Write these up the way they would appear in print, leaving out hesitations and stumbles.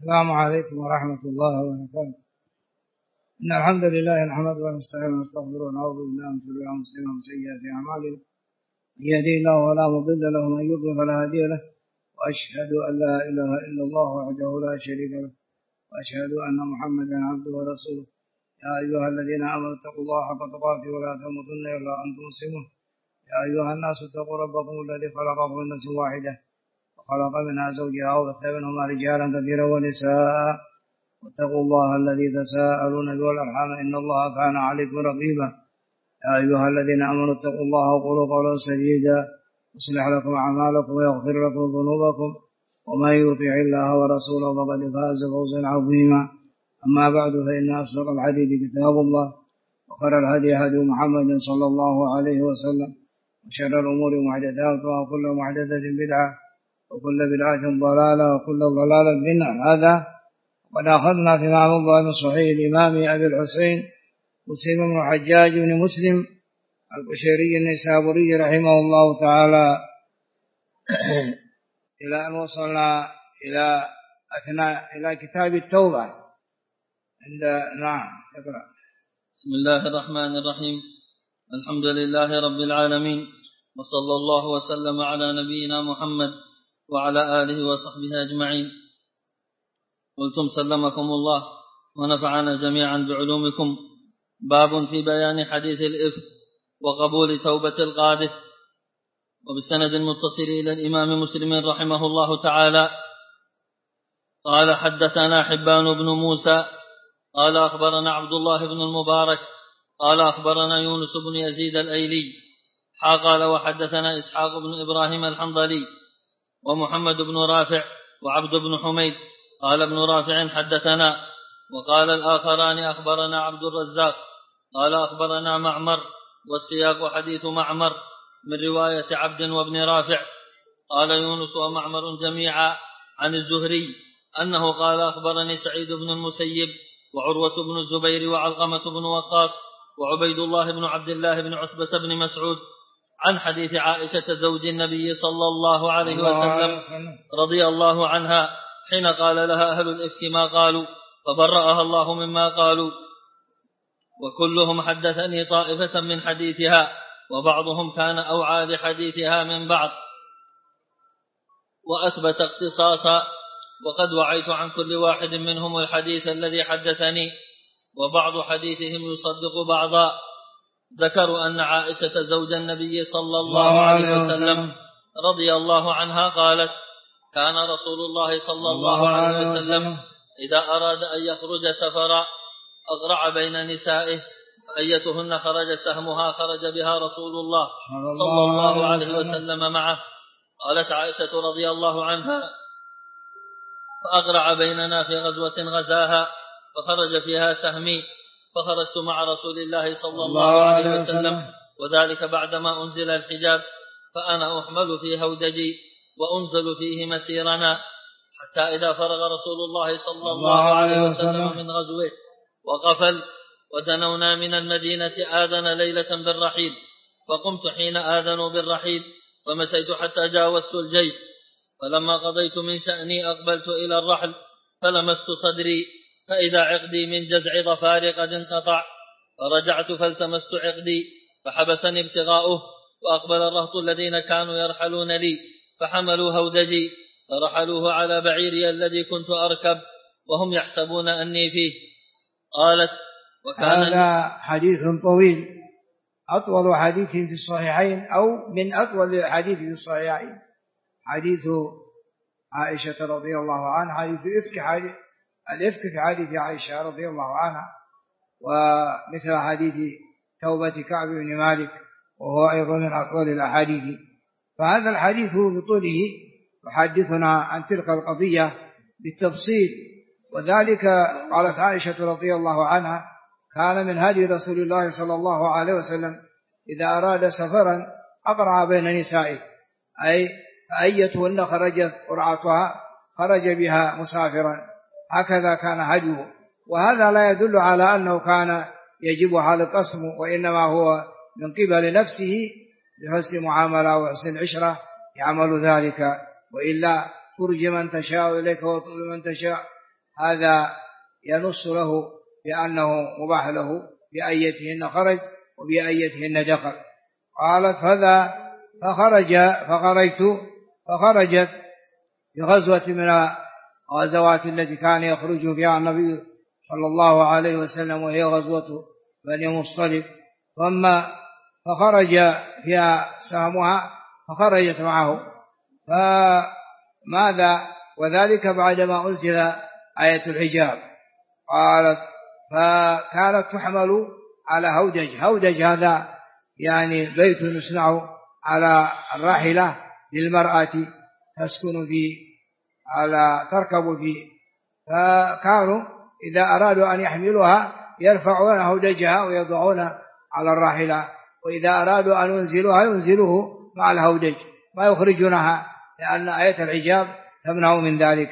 السلام عليكم ورحمة الله وبركاته. إن الحمد لله نحمده ونستعينه ونستغفره ونعوذ بالله من شرور أنفسنا ومن سيئات أعمالنا. من يهده الله فلا مضل له ومن يضلل فلا هادي له، وأشهد أن لا إله إلا الله وحده لا شريك له، وأشهد أن محمدا عبده ورسوله. يا أيها الذين آمنوا اتقوا الله حق تقاته ولا تموتن إلا وأنتم مسلمون. يا أيها الناس اتقوا ربكم الذي خلقكم من نفس واحدة وخلق منها زوجها وبث منهما رجالا كثيرا ونساء، واتقوا الله الذي تساءلون به والأرحام إن الله كان عليكم رقيبا. يا أيها الذين آمنوا اتقوا الله وقولوا قولا سديدا يصلح لكم أعمالكم ويغفر لكم ذنوبكم، ومن يطع الله ورسوله فقد فاز فوزا عظيما. أما بعد، فإن أصدق الحديث كتاب الله، وخير الهدي هدي محمد صلى الله عليه وسلم، وشر الأمور محدثاتها وكل محدثة بدعة وكل بدعة ضلالة وكل ضلالة في النار. هذا قد أخذنا في معروض من صحيح الإمام أبي الحسين مسلم بن الحجاج بن مسلم القشيري النيسابوري رحمه الله تعالى إلى أن وصلنا إلى كتاب التوبة. نعم، اقرأ. بسم الله الرحمن الرحيم. الحمد لله رب العالمين، وصلى الله وسلم على نبينا محمد وعلى آله وصحبه أجمعين. قلتم سلمكم الله ونفعنا جميعا بعلومكم. باب في بيان حديث الإفك وقبول توبة القاذف. وبسند متصل إلى الإمام مسلم رحمه الله تعالى قال: حدثنا حبان بن موسى قال أخبرنا عبد الله بن المبارك قال أخبرنا يونس بن يزيد الأيلي قال وحدثنا إسحاق بن إبراهيم الحنظلي ومحمد بن رافع وعبد بن حميد. قال ابن رافع: حدثنا. وقال الآخران: أخبرنا عبد الرزاق قال أخبرنا معمر، والسياق حديث معمر من رواية عبد وابن رافع. قال يونس ومعمر جميعا عن الزهري أنه قال: أخبرني سعيد بن المسيب وعروة بن الزبير وعلقمة بن وقاص وعبيد الله بن عبد الله بن عتبة بن مسعود عن حديث عائشة زوج النبي صلى الله عليه وسلم رضي الله عنها حين قال لها أهل الإفك ما قالوا فبرأها الله مما قالوا. وكلهم حدثني طائفة من حديثها، وبعضهم كان أوعى لحديثها من بعض وأثبت اختصاصا، وقد وعيت عن كل واحد منهم الحديث الذي حدثني، وبعض حديثهم يصدق بعضا. ذكروا أن عائشة زوج النبي صلى الله عليه وسلم رضي الله عنها قالت: كان رسول الله صلى الله عليه وسلم إذا أراد أن يخرج سفرا أقرع بين نسائه، فأيتهن خرج سهمها خرج بها رسول الله صلى الله عليه وسلم معه. قالت عائشة رضي الله عنها: فأقرع بيننا في غزوة غزاها فخرج فيها سهمي، فخرجت مع رسول الله صلى الله عليه وسلم، وذلك بعدما أنزل الحجاب، فأنا أحمل في هودجي وأنزل فيه مسيرنا، حتى إذا فرغ رسول الله صلى الله عليه وسلم من غزوه وقفل ودنونا من المدينة آذن ليلة بالرحيل، فقمت حين آذنوا بالرحيل فمسيت حتى جاوزت الجيش، فلما قضيت من شأني أقبلت إلى الرحل فلمست صدري فإذا عقدي من جزع ظفاري قد انقطع، فرجعت فالتمست عقدي فحبسني ابتغاؤه، وأقبل الرهط الذين كانوا يرحلون لي فحملوا هودجي فرحلوه على بعيري الذي كنت أركب وهم يحسبون أني فيه. قالت: هذا حديث طويل، أطول حديث في الصحيحين أو من أطول الحديث في الصحيحين، حديث عائشة رضي الله عنها، حديث الإفك في حديث عائشة رضي الله عنها، ومثل حديث توبة كعب بن مالك، وهو أيضا من أطول الأحاديث. فهذا الحديث بطوله يحدثنا عن تلك القضية بالتفصيل، وذلك قالت عائشة رضي الله عنها: كان من هدي رسول الله صلى الله عليه وسلم إذا أراد سفرا أقرع بين نسائه، أي فأيتهن خرجت قرعتها خرج بها مسافرا، هكذا كان هديه. وهذا لا يدل على أنه كان يجب على القسم، وإنما هو من قبل نفسه بحسن معاملة وحسن عشرة يعمل ذلك، وإلا ترجي من تشاء إليك وتؤذي من تشاء هذا ينص له بأنه مباح له بأيتهن خرج وبأيتهن دخل. قالت فخرجت في غزوة من الغزوات التي كان يخرج فيها النبي صلى الله عليه وسلم، وهي غزوة بني مصطلق، ثم فخرج فيها سهمها فخرجت معه. فماذا وذلك بعدما أنزل آية الحجاب. قالت فكانت تحمل على هودج هذا يعني بيت يصنع على الراحلة للمرأة تسكن فيه تركب فيه. فكانوا إذا أرادوا أن يحملوها يرفعون هودجها ويضعون على الراحلة، وإذا أرادوا أن ينزلوه مع الهودج ما يخرجونها، لأن آية الحجاب تمنع من ذلك.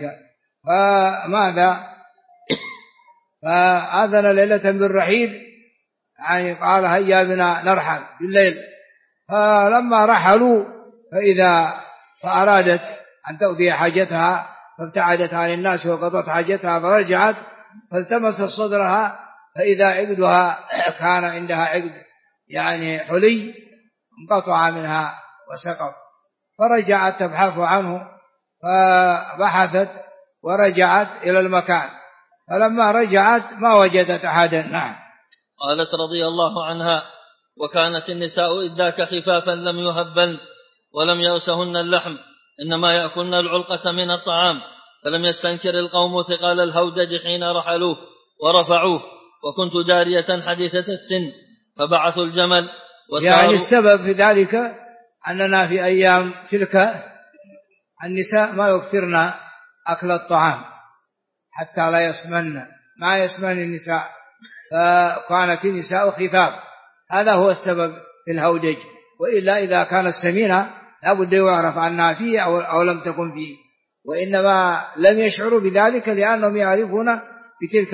فآذن ليلة بالرحيل، يعني قال هيا بنا نرحل بالليل. فلما رحلوا فأرادت أن تقضي حاجتها فابتعدت عن الناس وقضت حاجتها، فرجعت فالتمست صدرها فإذا عقدها كان عندها عقد يعني حلي انقطع منها وسقط، فرجعت تبحث عنه، فبحثت ورجعت إلى المكان، فلما رجعت ما وجدت أحدا. نعم. قالت رضي الله عنها: وكانت النساء إذ ذاك خفافا لم يهبن ولم يأسهن اللحم، إنما يأكلن العلقة من الطعام، فلم يستنكر القوم ثقال الهودج حين رحلوه ورفعوه، وكنت جارية حديثة السن فبعثوا الجمل يعني السبب في ذلك أننا في أيام تلك النساء ما يكثرن أكل الطعام حتى لا يسمن، ما يسمن النساء، فكانت النساء خفاف، هذا هو السبب في الهودج. وإلا إذا كانت سمينة لابد يعرف أنها فيه أو لم تكن فيه، وإنما لم يشعروا بذلك لأنهم يعرفون في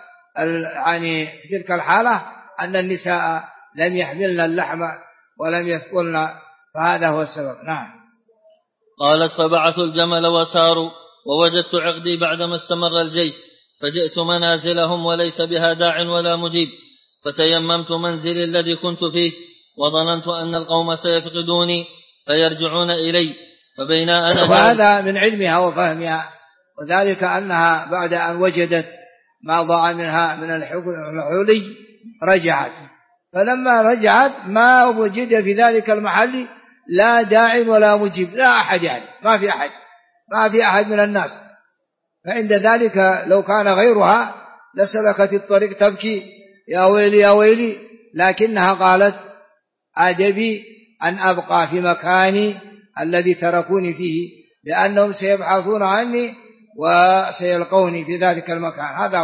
تلك الحالة أن النساء لم يحملن اللحم ولم يثقلن، فهذا هو السبب. نعم. قالت: فبعثوا الجمل وساروا، ووجدت عقدي بعدما استمر الجيش، فجئت منازلهم وليس بها داع ولا مجيب، فتيممت منزلي الذي كنت فيه، وظننت أن القوم سيفقدوني فيرجعون إلي، فبين أنا وهذا من علمها وفهمها، وذلك أنها بعد أن وجدت ما ضاع منها من الحلي رجعت، فلما رجعت ما وجد في ذلك المحل لا داع ولا مجيب، لا أحد، يعني ما في أحد من الناس. فعند ذلك لو كان غيرها لسلكت الطريق تبكي يا ويلي يا ويلي، لكنها قالت أعجبي أن أبقى في مكاني الذي تركوني فيه، لأنهم سيبحثون عني وسيلقوني في ذلك المكان. هذا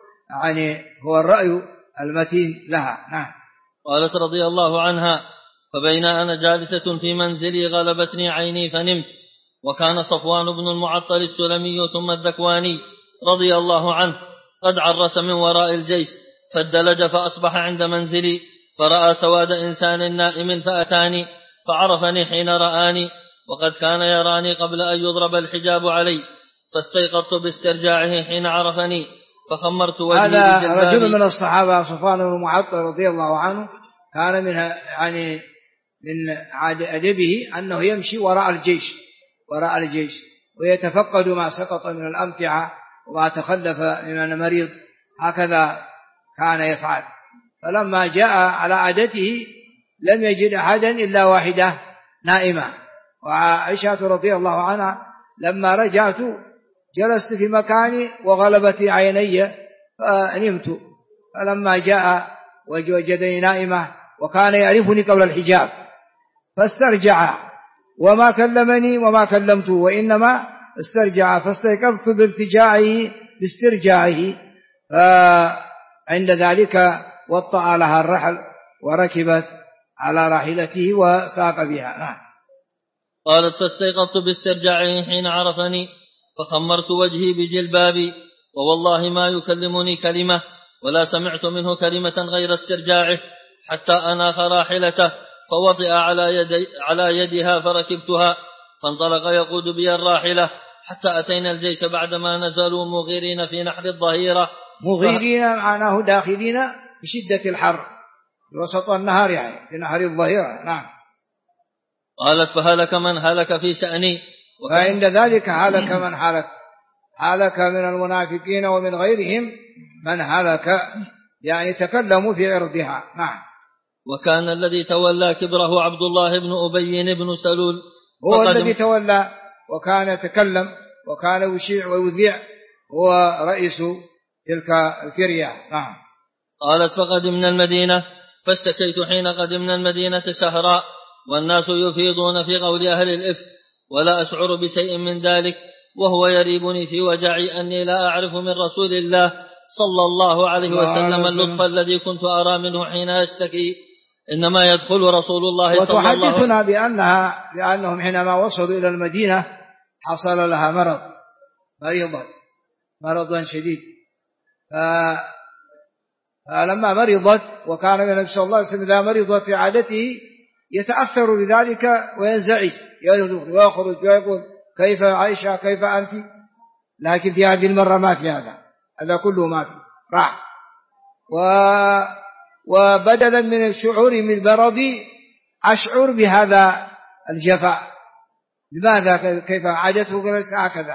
هو الرأي المتين لها. نعم. قالت رضي الله عنها: فبين أنا جالسة في منزلي غلبتني عيني فنمت، وكان صفوان بن المعطل السلمي ثم الذكواني رضي الله عنه قد عرس من وراء الجيش، فادلج فأصبح عند منزلي، فرأى سواد إنسان نائم فأتاني، فعرفني حين رآني، وقد كان يراني قبل أن يضرب الحجاب علي، فاستيقظت باسترجاعه حين عرفني، فخمرت وجهي بجلبابي. هذا رجل من الصحابة صفوان بن المعطل رضي الله عنه، كان من أدبه أنه يمشي وراء الجيش ويتفقد ما سقط من الأمتعة وما تخلف من المريض، هكذا كان يفعل. فلما جاء على عادته لم يجد أحدا إلا واحدة نائمة، وعائشة رضي الله عنها لما رجعت جلست في مكاني وغلبت عيني فنمت، فلما جاء وجدني نائمة وكان يعرفني قبل الحجاب فاسترجع وما كلمني وما كلمته، وإنما استرجع، فاستيقظت باسترجاعه. فعند ذلك وطأ لها الرحل وركبت على راحلته وساق بها. قالت: فاستيقظت باسترجاعه حين عرفني، فخمرت وجهي بجلبابي، ووالله ما يكلمني كلمة ولا سمعت منه كلمة غير استرجاعه، حتى أناخ راحلته فوطئ على يدها فركبتها، فانطلق يقود بي الراحلة، حتى أتينا الجيش بعدما نزلوا مغيرين في نحر الظهيرة. مغيرين معناه داخلين بشدة الحر وسط النهار، يعني في نحر الظهيرة. نعم. قالت فهلك من هلك في شأني. وعند ذلك هلك من هلك من المنافقين ومن غيرهم من هلك، يعني تكلموا في عرضها. نعم. وكان الذي تولى كبره عبد الله بن أبي بن سلول، هو الذي تولى وكان يتكلم وكان يشيع ويذيع، هو رئيس تلك الفرية. نعم. قالت فقدمنا المدينة فاشتكيت حين قدمنا المدينة شهرا والناس يفيضون في قول أهل الإفك ولا أشعر بشيء من ذلك، وهو يريبني في وجعي أني لا أعرف من رسول الله صلى الله عليه وسلم اللطف الذي كنت أرى منه حين أشتكي، إنما يدخل رسول الله صلى الله عليه وسلم. وتحدثنا بأنهم حينما وصلوا إلى المدينة حصل لها مرض شديد، فلما مرضت، وكان النبي صلى الله عليه وسلم إذا مرضت في عادته يتأثر بذلك وينزعج ويخرج ويقول كيف عائشة كيف أنت، لكن في هذه المرة ما في هذا كله ما في راح. وبدلا من الشعور من البرد أشعر بهذا الجفاء. لماذا؟ كيف عادته هكذا،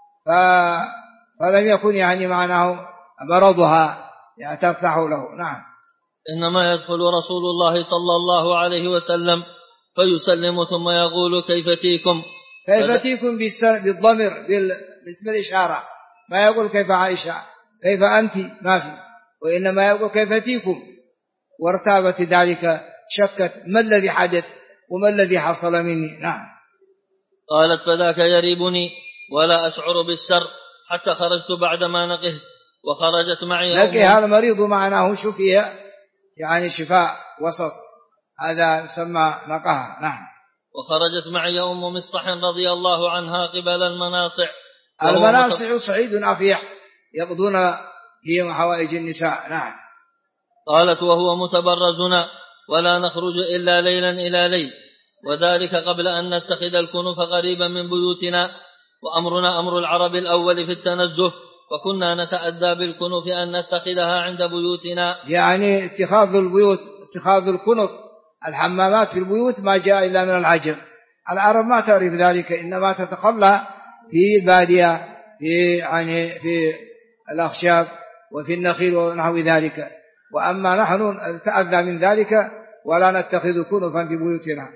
فلم يكن يعني معناه مرضها يعني ترتاح له. نعم. إنما يدخل رسول الله صلى الله عليه وسلم فيسلم ثم يقول كيف تيكم بالضمر باسم الإشارة، ما يقول كيف عائشة كيف أنت ما في، وإنما يقول كيف تيكم. وارتابت ذلك، شكت ما الذي حدث وما الذي حصل مني. نعم. قالت فذاك يريبني ولا أشعر بالشر حتى خرجت بعدما نقهت وخرجت معي لكن هذا المريض معناه شفي، يعني شفاء وسط، هذا يسمى نقاهة. نعم. وخرجت معي مصطح رضي الله عنها قبل المناصع. المناصع صعيد أفيح يقضون فيه حوائج النساء. نعم. قالت وهو متبرزنا ولا نخرج إلا ليلا إلى ليل، وذلك قبل أن نتخذ الكنوف قريبا من بيوتنا، وأمرنا أمر العرب الأول في التنزه، وكنا نتأدى بالكنوف أن نتخذها عند بيوتنا. يعني اتخاذ الكنوف الحمامات في البيوت ما جاء إلا من العجم. العرب ما تعرف ذلك، إنما تتخلى في البادية في الأخشاب وفي النخيل ونحو ذلك، وأما نحن نتأذى من ذلك ولا نتخذ كنفا في بيوتنا.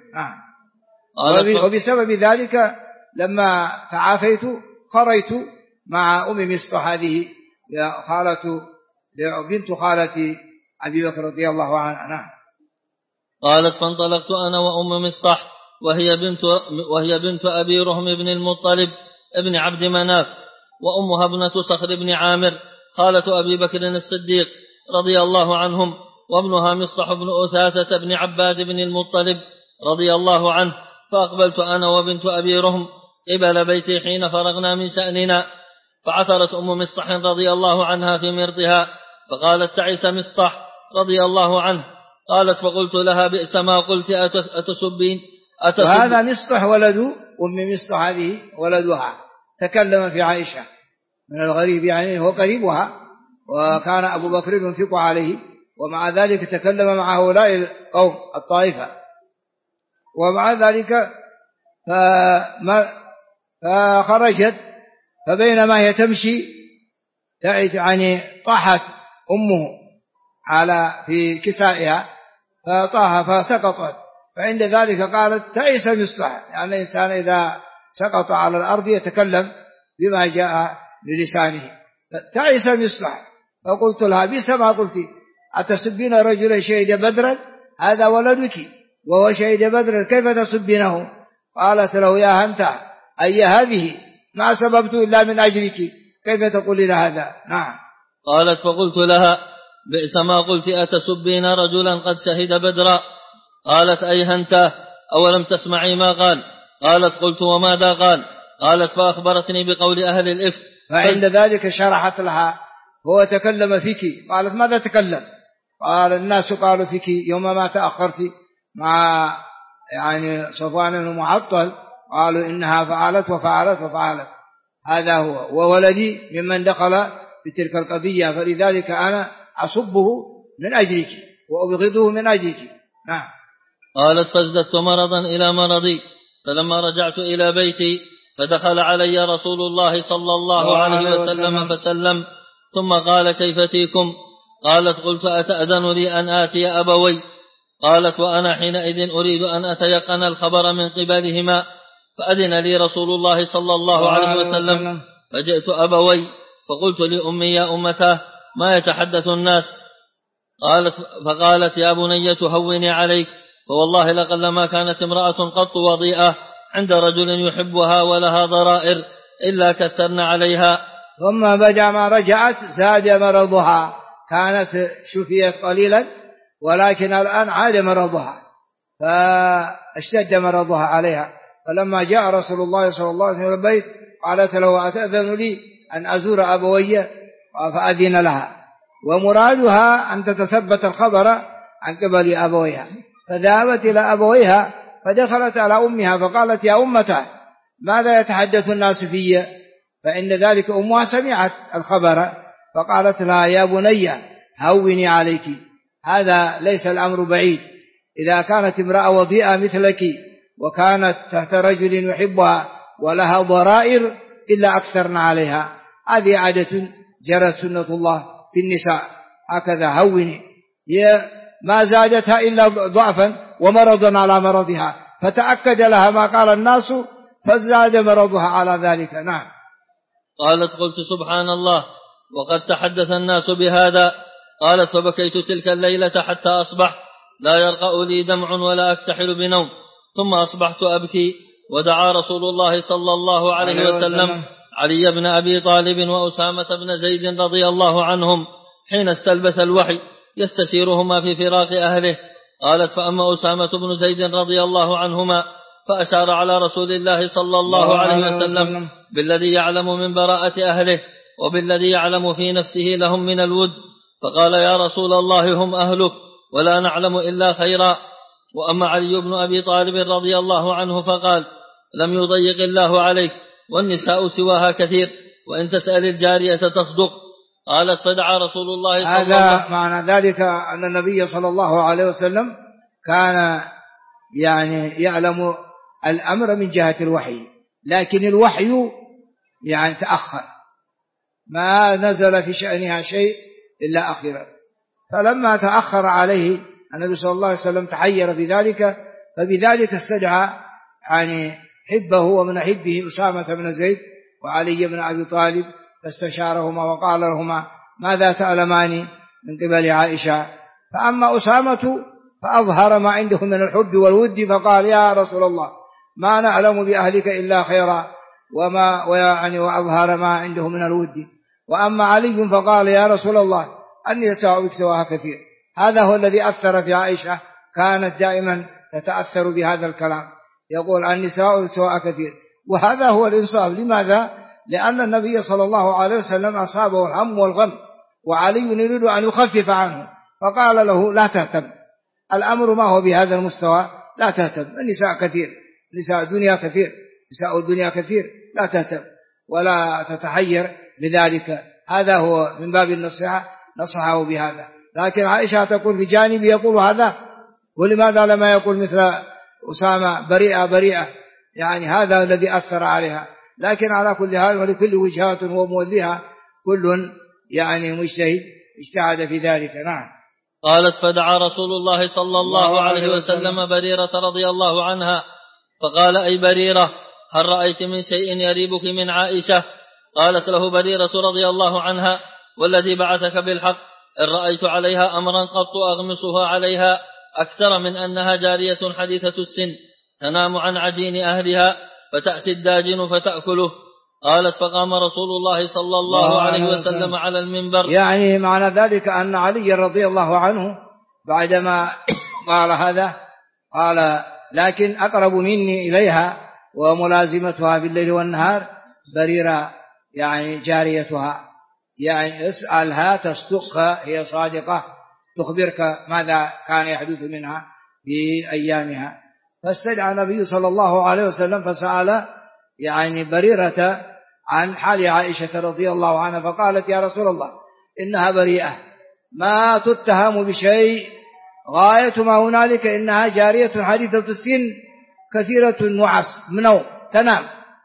وبسبب ذلك لما تعافيت خرجت مع أم مصطح، هذه بنت خالة أبي بكر رضي الله عنها. قالت فانطلقت أنا وأم مصطح وهي بنت أبي رهم بن المطلب ابن عبد مناف، وأمها ابنة صخر بن عامر خالة أبي بكر الصديق رضي الله عنهم، وابنها مصطح بن أثاثة بن عباد بن المطلب رضي الله عنه. فأقبلت أنا وبنت أبي رهم قبل بيتي حين فرغنا من شأننا، فعثرت أم مصطح رضي الله عنها في مرضها، فقالت تعس مصطح رضي الله عنه. قالت فقلت لها بئس ما قلت أتسبين. وهذا مصطح ولد أم مصطح، هذه ولدها تكلم في عائشة من الغريب، يعني هو قريبها، وكان أبو بكر ينفق عليه، ومع ذلك تكلم مع هؤلاء القوم الطائفة. ومع ذلك فخرجت، فبينما هي تمشي يعني طاحت أمه في كسائها فطاح فسقطت، فعند ذلك قالت تعيس مصطح، يعني الإنسان إذا سقط على الأرض يتكلم بما جاء للسانه، تعيس مصطح. فقلت لها بئس ما قلت أتسبين رجلا شهد بدرا، هذا ولدك وهو شهد بدرا كيف تسبينه؟ قالت له يا أنت أي هذه ما سببت إلا من أجلك، كيف تقولين هذا؟ نعم. قالت فقلت لها بئس ما قلت أتسبين رجلا قد شهد بدرا. قالت أي هنته أولم تسمعي ما قال؟ قالت قلت وماذا قال؟ قالت فأخبرتني بقول أهل الإفك. فعند ذلك شرحت لها هو تكلم فيك. قالت ماذا تكلم؟ قال الناس قالوا فيك يوم ما تأخرت مع يعني صفوان المعطل، قالوا إنها فعلت وفعلت وفعلت. هذا هو، وولدي ممن دخل في تلك القضية، فلذلك أنا أصبه من أجلك وأبغضه من أجلك. نعم. قالت فازددت مرضا إلى مرضي، فلما رجعت إلى بيتي فدخل علي رسول الله صلى الله عليه وسلم فسلم، ثم قال كيف فيكم؟ قالت قلت أتأذن لي أن آتي أبوي؟ قالت وأنا حينئذ أريد أن أتيقن الخبر من قبلهما، فأذن لي رسول الله صلى الله عليه وسلم، فجئت أبوي فقلت لأمي يا أمتاه ما يتحدث الناس؟ فقالت يا بني هوني عليك، فوالله لقلما كانت امرأة قط وضيئة عند رجل يحبها ولها ضرائر إلا كثرن عليها. ثم بعد ما رجعت زاد مرضها، كانت شفيت قليلا ولكن الآن عاد مرضها، فاشتد مرضها عليها، فلما جاء رسول الله صلى الله عليه وسلم البيت قالت له أتأذن لي أن أزور أبوي؟ فأذن لها، ومرادها أن تتثبت الخبر عن قبل أبويها، فذهبت إلى أبويها فدخلت على أمها فقالت يا أمته ماذا يتحدث الناس في؟ فإن ذلك أمها سمعت الخبر، فقالت لها يا بني هوني عليك، هذا ليس الأمر بعيد، إذا كانت امرأة وضيئة مثلك وكانت تحت رجل يحبها ولها ضرائر إلا أكثرنا عليها، هذه عادة جرت سنة الله في النساء، هكذا هوني، هي ما زادتها إلا ضعفا ومرضا على مرضها، فتأكد لها ما قال الناس فزاد مرضها على ذلك. نعم. قالت قلت سبحان الله وقد تحدث الناس بهذا. قالت فبكيت تلك الليلة حتى أصبحت لا يرقأ لي دمع ولا أكتحل بنوم، ثم أصبحت أبكي، ودعا رسول الله صلى الله عليه وسلم علي بن أبي طالب وأسامة بن زيد رضي الله عنهم حين استلبث الوحي يستشيرهما في فراق أهله. قالت فأما أسامة بن زيد رضي الله عنهما فأشار على رسول الله صلى الله عليه وسلم بالذي يعلم من براءة أهله وبالذي يعلم في نفسه لهم من الود، فقال يا رسول الله هم أهلك ولا نعلم إلا خيرا. وأما علي بن أبي طالب رضي الله عنه فقال لم يضيق الله عليك والنساء سواها كثير، وإن تسأل الجارية تصدق. قالت فدعا رسول الله صلى الله عليه وسلم. هذا معنى ذلك أن النبي صلى الله عليه وسلم كان يعلم الأمر من جهة الوحي، لكن الوحي تأخر، ما نزل في شأنها شيء إلا أخيرا، فلما تأخر عليه النبي صلى الله عليه وسلم تحير بذلك، فبذلك استدعى حبه ومن حبه أسامة بن زيد وعلي بن أبي طالب، فاستشارهما وقال لهما ماذا تعلمان من قبل عائشة؟ فأما أسامة فأظهر ما عنده من الحب والود، فقال يا رسول الله ما نعلم بأهلك إلا خيرا، وأظهر ما عنده من الود. وأما علي فقال يا رسول الله النساء سواها كثير. هذا هو الذي أثر في عائشة، كانت دائما تتأثر بهذا الكلام، يقول النساء سواها كثير، وهذا هو الإنصاف. لماذا؟ لأن النبي صلى الله عليه وسلم أصابه الهم والغم، وعلي يريد أن يخفف عنه، فقال له لا تهتم، الأمر ما هو بهذا المستوى، لا تهتم، النساء كثير، نساء الدنيا كثير، نساء الدنيا كثير، لا تهتم ولا تتحير بذلك. هذا هو من باب النصيحة، نصحه بهذا. لكن عائشة تقول في جانب يقول هذا، ولماذا لما يقول مثل أسامة بريئة بريئة؟ هذا الذي أثر عليها. لكن على كل حال ولكل وجهات وموليها، كل مجتهد اجتهد في ذلك. نعم. قالت فدعا رسول الله صلى الله عليه وسلم بريرة رضي الله عنها فقال أي بريرة هل رأيت من شيء يريبك من عائشة؟ قالت له بريرة رضي الله عنها والذي بعثك بالحق إن رأيت عليها أمرا قط أغمسها عليها أكثر من أنها جارية حديثة السن تنام عن عجين أهلها فتأتي الداجن فتأكله. قالت فقام رسول الله صلى الله عليه وسلم على المنبر. معنى ذلك أن علي رضي الله عنه بعدما قال هذا قال لكن أقرب مني إليها وملازمتها بالليل والنهار بريرة جاريتها، اسألها تصدقها، هي صادقة تخبرك ماذا كان يحدث منها في أيامها. فاستدعى النبي صلى الله عليه وسلم فسأل بريرة عن حال عائشة رضي الله عنها فقالت يا رسول الله إنها بريئة ما تتهم بشيء، غاية ما هنالك إنها جارية حديثة السن كثيرة النعاس منو تنام،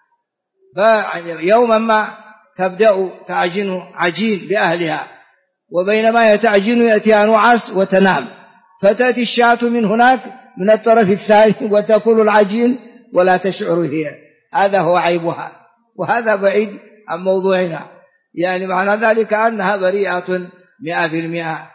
فيوما ما تبدأ تعجن عجين لأهلها، وبينما يتعجن يأتيها نعاس وتنام، فتأتي الشاة من هناك من الطرف الثاني وتأكل العجين ولا تشعر هي. هذا هو عيبها، وهذا بعيد عن موضوعنا، يعني معنى ذلك أنها بريئة 100%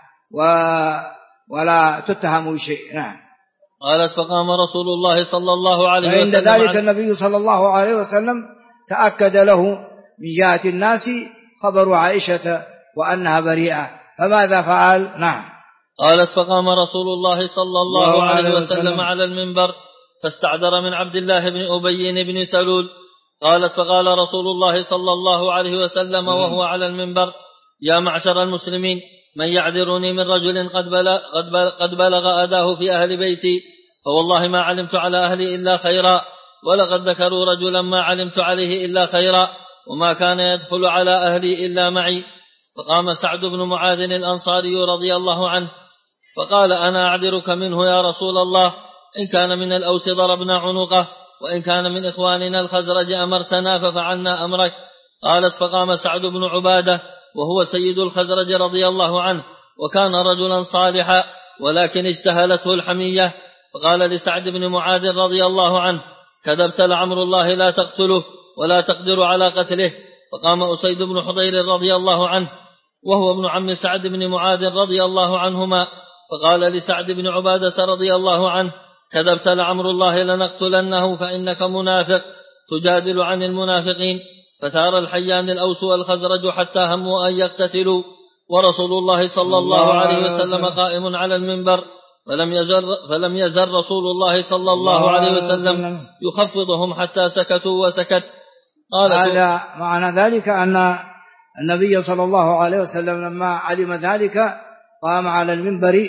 ولا تتهم بشيء. نعم. قالت فقام رسول الله صلى الله عليه وسلم، وعند ذلك النبي صلى الله عليه وسلم تأكد له من جهة الناس خبر عائشة وأنها بريئة، فماذا فعل؟ نعم. قالت فقام رسول الله صلى الله عليه وسلم على المنبر فاستعذر من عبد الله بن أبي بن سلول. قالت فقال رسول الله صلى الله عليه وسلم وهو على المنبر يا معشر المسلمين من يعذرني من رجل قد بلغ أذاه في أهل بيتي، فوالله ما علمت على أهلي إلا خيرا، ولقد ذكروا رجلا ما علمت عليه إلا خيرا، وما كان يدخل على أهلي إلا معي. فقام سعد بن معاذ الأنصاري رضي الله عنه فقال أنا أعذرك منه يا رسول الله، إن كان من الأوس ضربنا عنقه، وإن كان من إخواننا الخزرج أمرتنا ففعلنا أمرك. قالت فقام سعد بن عبادة وهو سيد الخزرج رضي الله عنه، وكان رجلا صالحا ولكن اجتهلته الحمية، فقال لسعد بن معاذ رضي الله عنه كذبت لعمر الله لا تقتله ولا تقدر على قتله. فقام أسيد بن حضير رضي الله عنه وهو ابن عم سعد بن معاذ رضي الله عنهما، فقال لسعد بن عبادة رضي الله عنه كذبت لعمر الله لنقتلنه فإنك منافق تجادل عن المنافقين. فثار الحيان الأوس والخزرج حتى هموا أن يقتتلوا، ورسول الله صلى الله عليه وسلم قائم على المنبر، فلم يزل رسول الله صلى الله عليه وسلم يخفضهم حتى سكتوا وسكت. هذا معنى ذلك أن النبي صلى الله عليه وسلم لما علم ذلك قام على المنبر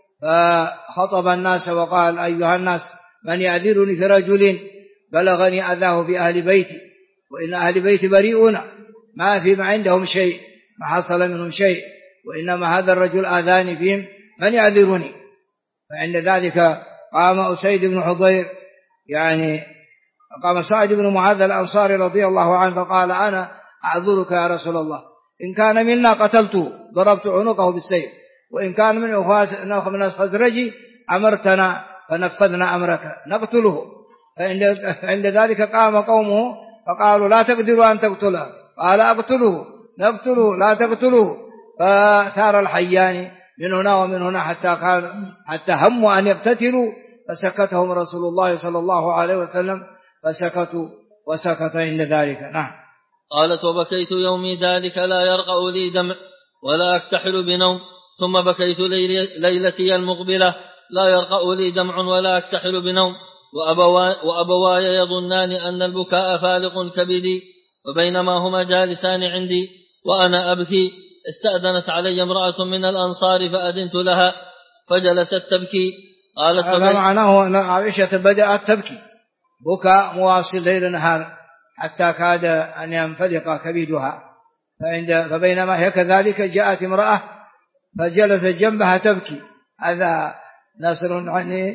فخطب الناس وقال أيها الناس من يعذرني في رجل بلغني أذاه في أهل بيتي، وإن أهل بيتي بريئون ما في ما عندهم شيء، ما حصل منهم شيء، وإنما هذا الرجل آذاني فيهم من يعذرني. فعند ذلك قام أسيد بن حضير يعني قام سعد بن معاذ الأنصاري رضي الله عنه فقال أنا أعذرك يا رسول الله، إن كان منا قتلته ضربت عنقه بالسيف، وإن كان من الخزرج أمرتنا فنفذنا أمرك نقتله. فعند ذلك قام قومه فقالوا لا تقدروا أن تقتله، قال أقتله نقتله لا تقتله. فثار الحيان من هنا ومن هنا حتى هموا أن يقتتلوا، فسكتهم رسول الله صلى الله عليه وسلم فسكتوا وسكت عند ذلك. نعم. قالت وبكيت يومي ذلك لا يرقأ لي دمع ولا أكتحل بنوم، ثم بكيت ليلتي المقبلة لا يرقأ لي دمع ولا أكتحل بنوم، وأبواي يظنان أن البكاء فالق كبدي. وبينما هما جالسان عندي وأنا أبكي استأذنت علي امرأة من الأنصار فأذنت لها فجلست تبكي. قالت هذا معناه أن عائشة بدأت تبكي بكاء مواصل ليل نهار حتى كاد أن ينفلق كبدها. فبينما هي كذلك جاءت امرأة فجلست جنبها تبكي. هذا نصر عني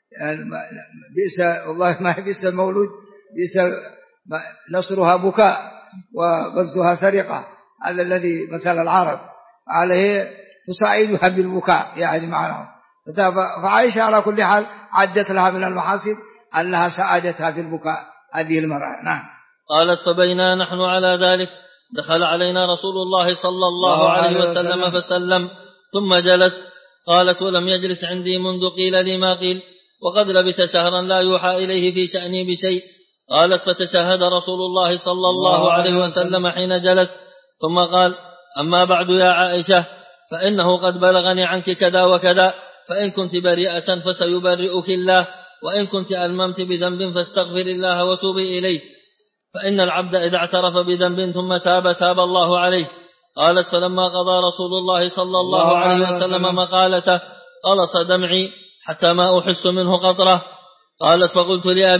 بئس والله ما بئس المولود بئس نصرها بكاء وغزها سرقة، هذا الذي مثل العرب عليه تساعدها بالبكاء يعني معناه. فعائشة على كل حال عدت لها من المحاسن أنها ساعدتها في البكاء هذه المرأة. نعم. قالت فبينا نحن على ذلك دخل علينا رسول الله صلى الله عليه وسلم فسلم ثم جلس. قالت ولم يجلس عندي منذ قيل لي ما قيل، وقد لبث شهرا لا يوحى إليه في شأني بشيء. قالت فتشهد رسول الله صلى الله عليه وسلم حين جلس ثم قال أما بعد يا عائشة فإنه قد بلغني عنك كذا وكذا، فإن كنت بريئة فسيبرئك الله، وإن كنت ألممت بذنب فاستغفر الله وتوبي إليه، فإن العبد إذا اعترف بذنب ثم تاب الله عليه. قالت فلما قضى رسول الله صلى الله عليه وسلم مقالته قلص دمعي حتى ما أحس منه قطرة. قالت فقلت لأبي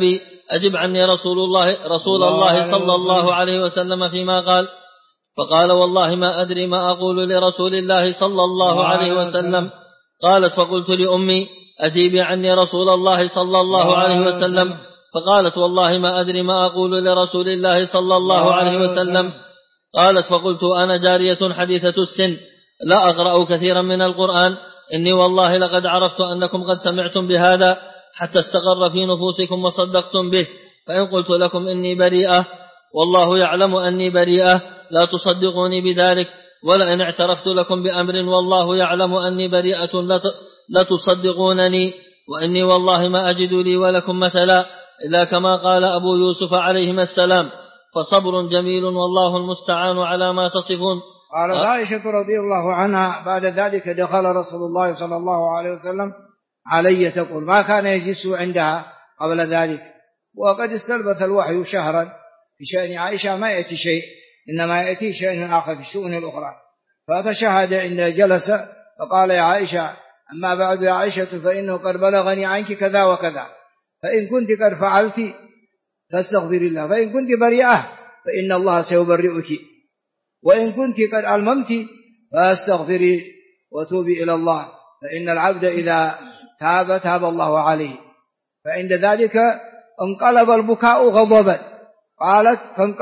أجب عني رسول الله صلى الله عليه وسلم فيما قال. فقال والله ما أدري ما أقول لرسول الله صلى الله عليه وسلم. قالت فقلت لأمي أجيبي عني رسول الله صلى الله عليه وسلم. فقالت والله ما أدري ما أقول لرسول الله صلى الله عليه وسلم. قالت فقلت أنا جارية حديثة السن لا أقرأ كثيرا من القرآن، إني والله لقد عرفت أنكم قد سمعتم بهذا حتى استقر في نفوسكم وصدقتم به، فإن قلت لكم إني بريئة والله يعلم أني بريئة لا تصدقوني بذلك، ولئن اعترفت لكم بأمر والله يعلم أني بريئة لا تصدقونني، وإني والله ما أجد لي ولكم مثلا إلا كما قال أبو يوسف عليهما السلام، فصبر جميل والله المستعان على ما تصفون. قالت عائشة رضي الله عنها بعد ذلك دخل رسول الله صلى الله عليه وسلم علي تقول، ما كان يجلس عندها قبل ذلك، وقد استلبث الوحي شهرا في شأن عائشة ما يأتي شيء، إنما يأتي شيء آخر في الشؤون الأخرى. فتشهد عند جلس فقال يا عائشة أما بعد يا عائشة فإنه قد بلغني عنك كذا وكذا، فإن كنت قد فعلت فاستغفر الله، فإن كنت بريئة فإن الله سيبرئك، وإن كنت قد علممت فاستغفري وتوبي إلى الله، فإن العبد إذا تاب الله عليه. فعند ذلك انقلب البكاء غضبا، قالت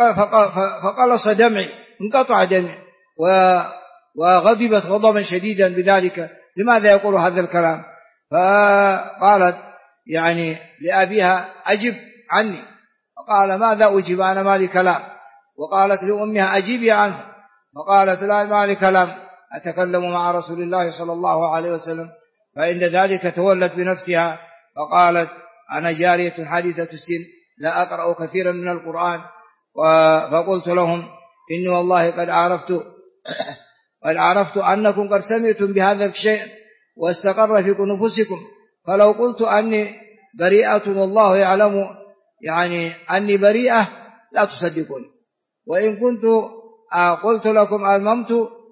فقلص دمعي، انقطع دمعي، وغضبت غضبا شديدا بذلك، لماذا يقول هذا الكلام؟ فقالت يعني لأبيها أجب عني، فقال ماذا أجيب أنا ما لي كلام، وقالت لأمها أجيبي عنه، فقالت لا ما لي كلام أتكلم مع رسول الله صلى الله عليه وسلم. فعند ذلك تولت بنفسها فقالت أنا جارية حديثة السن لا أقرأ كثيرا من القرآن، فقلت لهم إني والله قد عرفت أنكم قد سمعتم بهذا الشيء واستقر في نفوسكم، فلو قلت أني بريئة والله يعلم يعني أني بريئة لا تصدقوني، وإن كنت قلت لكم ألممت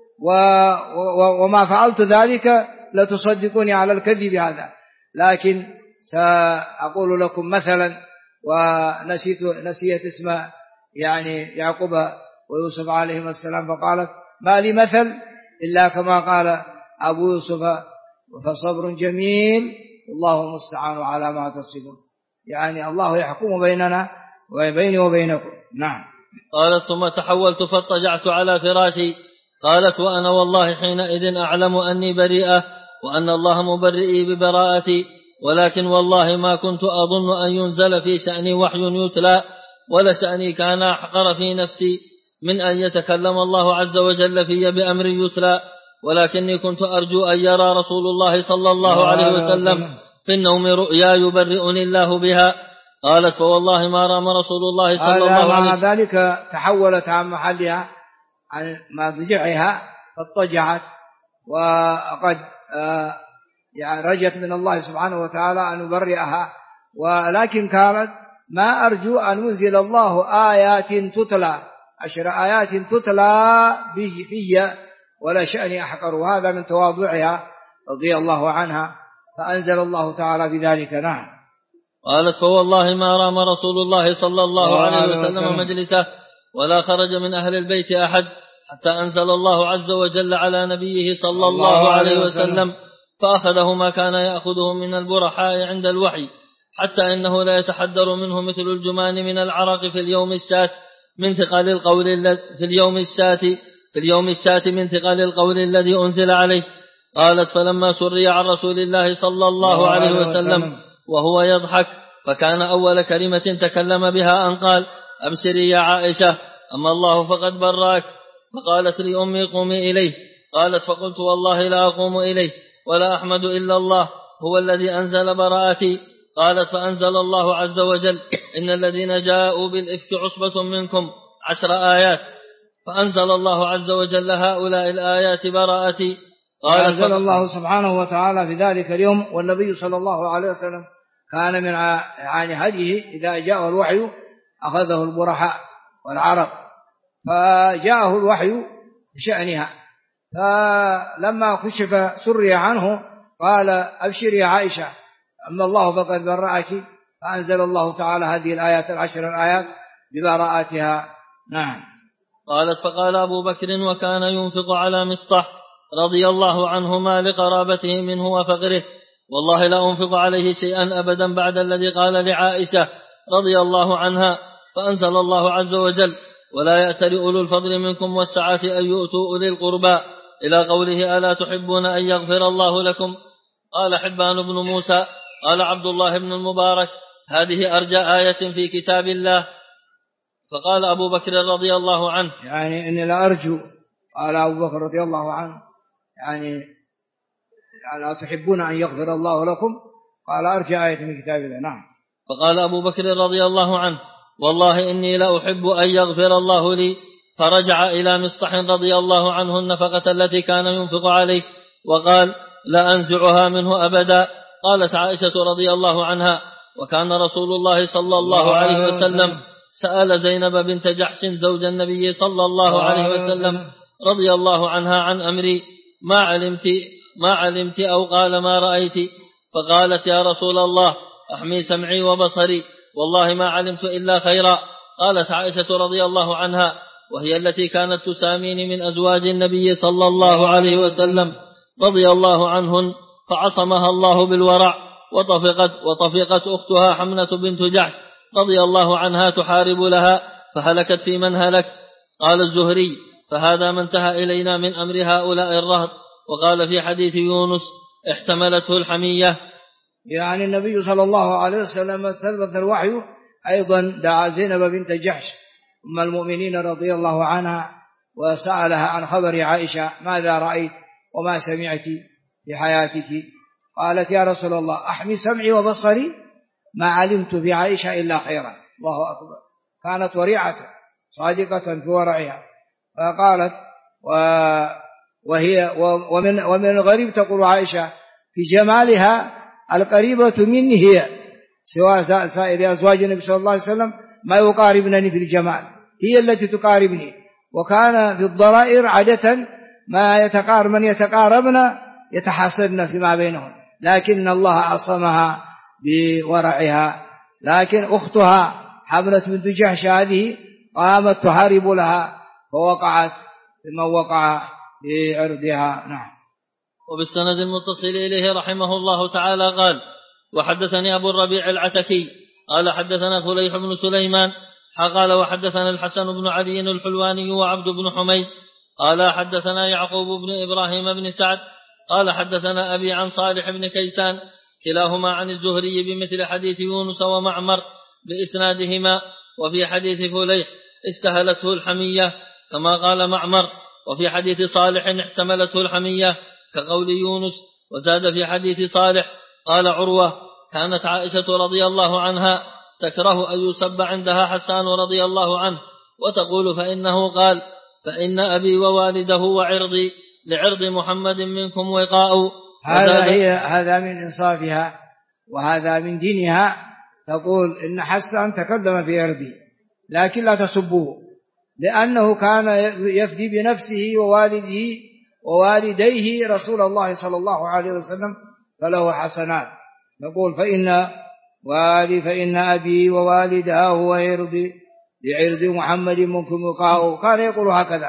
وما فعلت ذلك لتصدقوني على الكذب هذا، لكن سأقول لكم مثلا، ونسيت اسم يعني يعقوب ويوسف عليهما السلام، فقالت ما لي مثل إلا كما قال أبو يوسف فصبر جميل والله المستعان على ما تصفون، يعني الله يحكم بيننا وبيني وبينكم. نعم. قالت ثم تحولت فاضطجعت على فراشي. قالت وأنا والله حينئذ أعلم أني بريئة وأن الله مبرئي ببراءتي، ولكن والله ما كنت أظن أن ينزل في شأني وحي يتلى، ولا شأني كان أحقر في نفسي من أن يتكلم الله عز وجل في بأمر يتلى، ولكني كنت أرجو أن يرى رسول الله صلى الله عليه وسلم في النوم رؤيا يبرئني الله بها. قالت فوالله ما رام رسول الله صلى الله عليه وسلم. مع ذلك تحولت عن محلها عن مضجعها فاضطجعت، وقد يعني رجت من الله سبحانه وتعالى أن يبرئها، ولكن كانت ما أرجو أن ينزل الله آيات تتلى 10 آيات تتلى في ولا شأني أحقر، وهذا من تواضعها رضي الله عنها، فأنزل الله تعالى بذلك. نعم. قالت فوالله ما رام رسول الله صلى الله عليه وسلم مجلسه ولا خرج من أهل البيت أحد حتى أنزل الله عز وجل على نبيه صلى الله عليه وسلم، فأخذه ما كان يأخذه من البرحاء عند الوحي، حتى إنه لا يتحدر منه مثل الجمان من العرق في اليوم الشات من ثقل القول الذي أنزل عليه. قالت فلما سري عن رسول الله صلى الله عليه وسلم وهو يضحك، فكان أول كلمة تكلم بها أن قال أبشري يا عائشة أما الله فقد براك. فقالت لي أمي قومي إليه. قالت فقلت والله لا أقوم إليه ولا أحمد إلا الله هو الذي أنزل براءتي. قالت فأنزل الله عز وجل إن الذين جاءوا بالإفك عصبة منكم 10 آيات، فأنزل الله عز وجل هؤلاء الآيات براءتي. أنزل الله سبحانه وتعالى في ذلك اليوم، والنبي صلى الله عليه وسلم كان من يعني هديه إذا جاءه الوحي أخذه البرحاء والعرب، فجاءه الوحي بشأنها، فلما كشف سري عنه قال أبشري يا عائشة أما الله فقد برأك، فأنزل الله تعالى هذه الآيات 10 الآيات ببراءتها. نعم. قالت فقال أبو بكر وكان ينفق على مصطح رضي الله عنهما لقرابته منه وفقره، والله لا أنفق عليه شيئا أبدا بعد الذي قال لعائشة رضي الله عنها، فأنزل الله عز وجل ولا يأتل أولو الفضل منكم والسعة أن يؤتوا أولي القربى إلى قوله ألا تحبون أن يغفر الله لكم. قال حبان بن موسى قال عبد الله بن المبارك هذه أرجى آية في كتاب الله. فقال أبو بكر رضي الله عنه يعني إني لا أرجو، قال أبو بكر رضي الله عنه يعني لا تحبون أن يغفر الله لكم، قال أرجى آية من كتاب الله. نعم. فقال أبو بكر رضي الله عنه والله إني لا أحب أن يغفر الله لي، فرجع إلى مصطح رضي الله عنه النفقة التي كان ينفق عليه وقال لا أنزعها منه أبدا. قالت عائشة رضي الله عنها وكان رسول الله صلى الله عليه وسلم سأل زينب بنت جحش زوج النبي صلى الله عليه وسلم رضي الله عنها عن أمري ما علمت أو قال ما رأيت، فقالت يا رسول الله أحمي سمعي وبصري والله ما علمت إلا خيرا. قالت عائشة رضي الله عنها وهي التي كانت تساميني من أزواج النبي صلى الله عليه وسلم رضي الله عنهن، فعصمها الله بالورع، وطفقت أختها حمنة بنت جحش رضي الله عنها تحارب لها فهلكت في من هلك. قال الزهري فهذا ما انتهى إلينا من أمر هؤلاء الرهط. وقال في حديث يونس احتملته الحمية. يعني النبي صلى الله عليه وسلم ثبت الوحي أيضا دعا زينب بنت جحش أم المؤمنين رضي الله عنها وسألها عن خبر عائشة ماذا رأيت وما سمعت في حياتك؟ قالت يا رسول الله أحمي سمعي وبصري ما علمت في عائشة إلا خيرا. الله أكبر، كانت ورعة صادقة في ورعها. فقالت ومن الغريب تقول عائشة في جمالها القريبة مني هي، سواء سائر أزواج النبي صلى الله عليه وسلم ما يقاربنني في الجمال، هي التي تقاربني. وكان في الضرائر عادة ما من يتقاربن يتحاسدن فيما بينهم، لكن الله عصمها بورعها. لكن أختها حملة بنت جحش هذه قامت تحارب لها فوقعت بما وقع بعرضها. نعم. وبالسند المتصل إليه رحمه الله تعالى قال وحدثني أبو الربيع العتكي قال حدثنا فليح بن سليمان قال وحدثنا الحسن بن علي الحلواني وعبد بن حميد قال حدثنا يعقوب بن إبراهيم بن سعد قال حدثنا أبي عن صالح بن كيسان كلاهما عن الزهري بمثل حديث يونس ومعمر بإسنادهما. وفي حديث فليح استهلته الحمية كما قال معمر، وفي حديث صالح احتملته الحمية كقول يونس. وزاد في حديث صالح قال عروة كانت عائشة رضي الله عنها تكره أن يسب عندها حسان رضي الله عنه وتقول فإنه قال فإن أبي ووالده وعرضي لعرض محمد منكم وقاء. هذا من إنصافها وهذا من دينها، تقول إن حسان تقدم في عرضي لكن لا تسبوه، لأنه كان يفدي بنفسه ووالديه رسول الله صلى الله عليه وسلم فله حسنات. نقول فإن أبي ووالده وعرضي لعرض محمد منكم وقاء، كان يقول هكذا.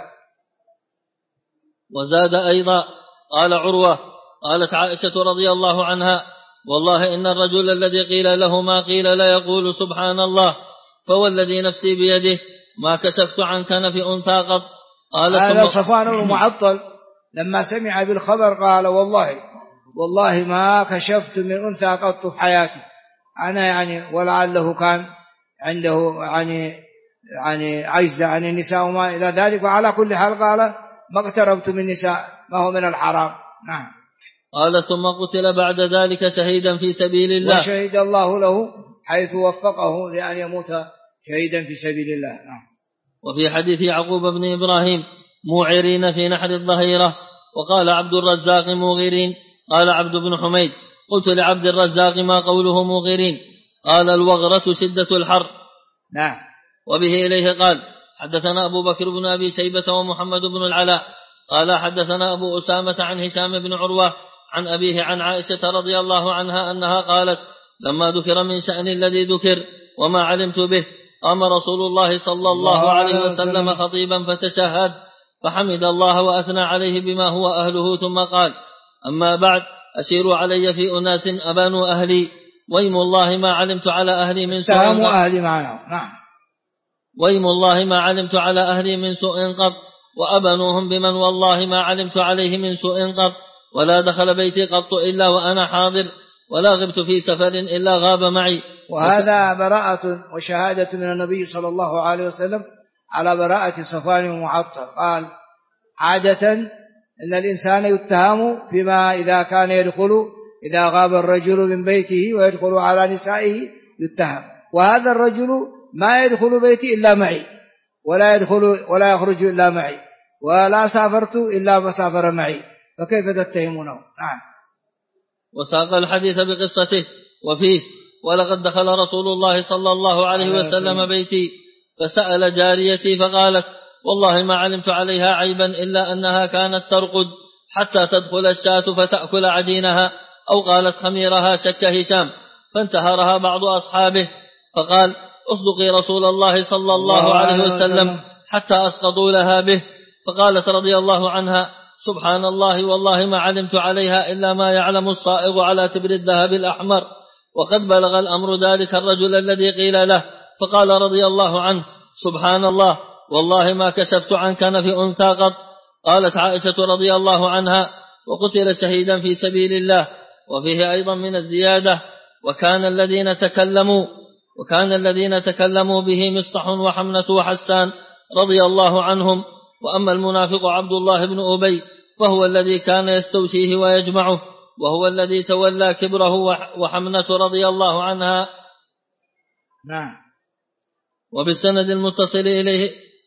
وزاد أيضا قال عروة قالت عائشة رضي الله عنها والله إن الرجل الذي قيل له ما قيل لا يقول سبحان الله فوالذي نفسي بيده ما كشفت عن كنف أنثى قط. هذا صفوان بن معطل لما سمع بالخبر قال والله ما كشفت من أنثى قط في حياتي أنا ولعله كان عنده عجز عن النساء وما إلى ذلك. وعلى كل حال قال ما اقتربت من نساء ما هو من الحرام. نعم. قال ثم قتل بعد ذلك شهيدا في سبيل الله وشهد الله له حيث وفقه لأن يموت شهيدا في سبيل الله. نعم. وفي حديث يعقوب بن إبراهيم موعرين في نحر الظهيرة. وقال عبد الرزاق موغرين. قال عبد بن حميد قلت لعبد الرزاق ما قوله موغرين؟ قال الوغرة شدة الحر. نعم. وبه إليه قال حدثنا أبو بكر بن أبي شيبة ومحمد بن العلاء قال حدثنا أبو أسامة عن هشام بن عروة عن أبيه عن عائشة رضي الله عنها أنها قالت لما ذكر من شأن الذي ذكر وما علمت به قام رسول الله صلى الله عليه وسلم خطيبا فتشهد فحمد الله وأثنى عليه بما هو أهله ثم قال: أما بعد، أشيروا علي في أناس أبانوا أهلي، ويم الله ما علمت على أهلي من سوء ويم الله ما علمت على أهلي من سوء قط، وأبنوهم بمن والله ما علمت عليه من سوء قط، ولا دخل بيتي قط إلا وأنا حاضر، ولا غبت في سفر إلا غاب معي. وهذا براءة وشهادة من النبي صلى الله عليه وسلم على براءة صفوان ومعطل. قال: عادة إن الإنسان يتهم فيما إذا كان إذا غاب الرجل من بيته ويدخل على نسائه يتهم، وهذا الرجل ما يدخل بيتي إلا معي، ولا يخرج إلا معي، ولا سافرت إلا ما سافر معي، فكيف تتهمونه؟ نعم. وساق الحديث بقصته وفيه: ولقد دخل رسول الله صلى الله عليه وسلم بيتي فسأل جاريتي فقالت: والله ما علمت عليها عيبا إلا أنها كانت ترقد حتى تدخل الشاة فتأكل عجينها، أو قالت خميرها، شك هشام، فانتهرها بعض أصحابه فقال: أصدقي رسول الله صلى الله عليه وسلم حتى أسقطوا لها به. فقالت رضي الله عنها: سبحان الله، والله ما علمت عليها إلا ما يعلم الصائغ على تبر الذهب الأحمر. وقد بلغ الأمر ذلك الرجل الذي قيل له، فقال رضي الله عنه: سبحان الله، والله ما كشفت عن كنف أنثى قط. قالت عائشة رضي الله عنها: وقتل شهيدا في سبيل الله. وفيه أيضا من الزيادة: وكان الذين تكلموا به مصطح وحمنة وحسان رضي الله عنهم. وأما المنافق عبد الله بن أبي فهو الذي كان يستوشيه ويجمعه، وهو الذي تولى كبره وحمنة رضي الله عنها. نعم. وبالسند المتصل إليه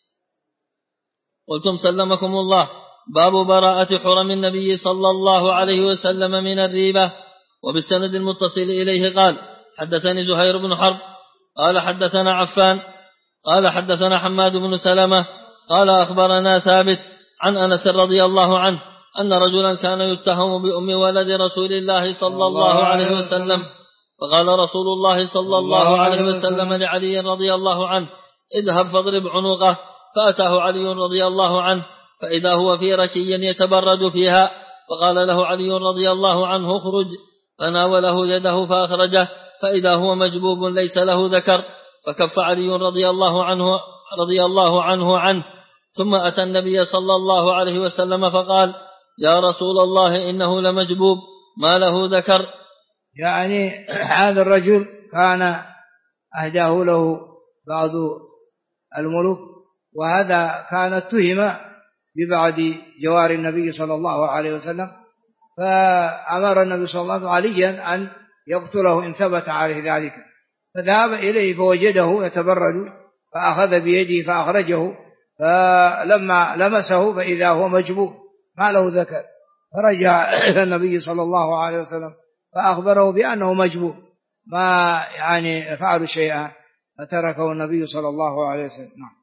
قلتم سلمكم الله: باب براءة حرم النبي صلى الله عليه وسلم من الريبة. وبالسند المتصل إليه قال: حدثني زهير بن حرب قال حدثنا عفان قال حدثنا حماد بن سلمة قال أخبرنا ثابت عن أنس رضي الله عنه أن رجلا كان يتهم بأم ولد رسول الله صلى الله عليه وسلم، فقال رسول الله صلى الله عليه وسلم لعلي رضي الله عنه: اذهب فاضرب عنقه. فأتاه علي رضي الله عنه فإذا هو في ركي يتبرد فيها، فقال له علي رضي الله عنه: اخرج. فناوله يده فأخرجه فإذا هو مجبوب ليس له ذكر، فكف علي رضي الله عنه ثم أتى النبي صلى الله عليه وسلم فقال: يا رسول الله، إنه لمجبوب ما له ذكر. يعني هذا الرجل كان أهداه له بعض الملوك، وهذا كان اتهم ببعض جوار النبي صلى الله عليه وسلم، فأمر النبي صلى الله عليه وسلم عليا أن يقتله إن ثبت عليه ذلك، فذهب إليه فوجده يتبرد فأخذ بيده فأخرجه، فلما لمسه فإذا هو مجبوب ما له ذكر، فرجع إلى النبي صلى الله عليه وسلم فأخبره بأنه مجبوب ما يعني فعل شيئا، فتركه النبي صلى الله عليه وسلم. نعم.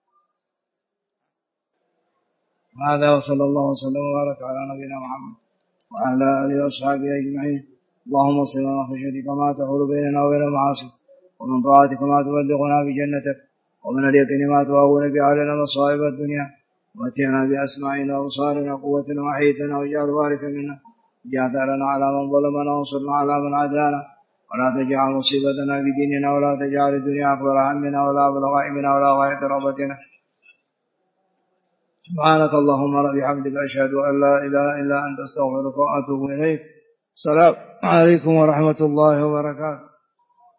هذا وصلى الله وسلم وبارك على نبينا محمد وعلى آله وأصحابه أجمعين. اللهم صل على خشيتك ما تحول بيننا وبين المعاصي، ومن طاعتك ما تبلغنا بجنتك، ومن اليقين ما تهون به علينا مصائب الدنيا، واتعنا بأسماعنا وأبصارنا قوتنا وحيتنا واجعل وارثا منا، اجعل ثأرنا على من ظلمنا وانصرنا على من عادانا، ولا تجعل مصيبتنا في ديننا، ولا تجعل الدنيا أكبر همنا ولا مبلغ علمنا ولا غاية رغبتنا. سبحانك اللهم وبحمدك أشهد أن لا إله إلا أنت أستغفرك وأتوب إليك. السلام عليكم ورحمة الله وبركاته.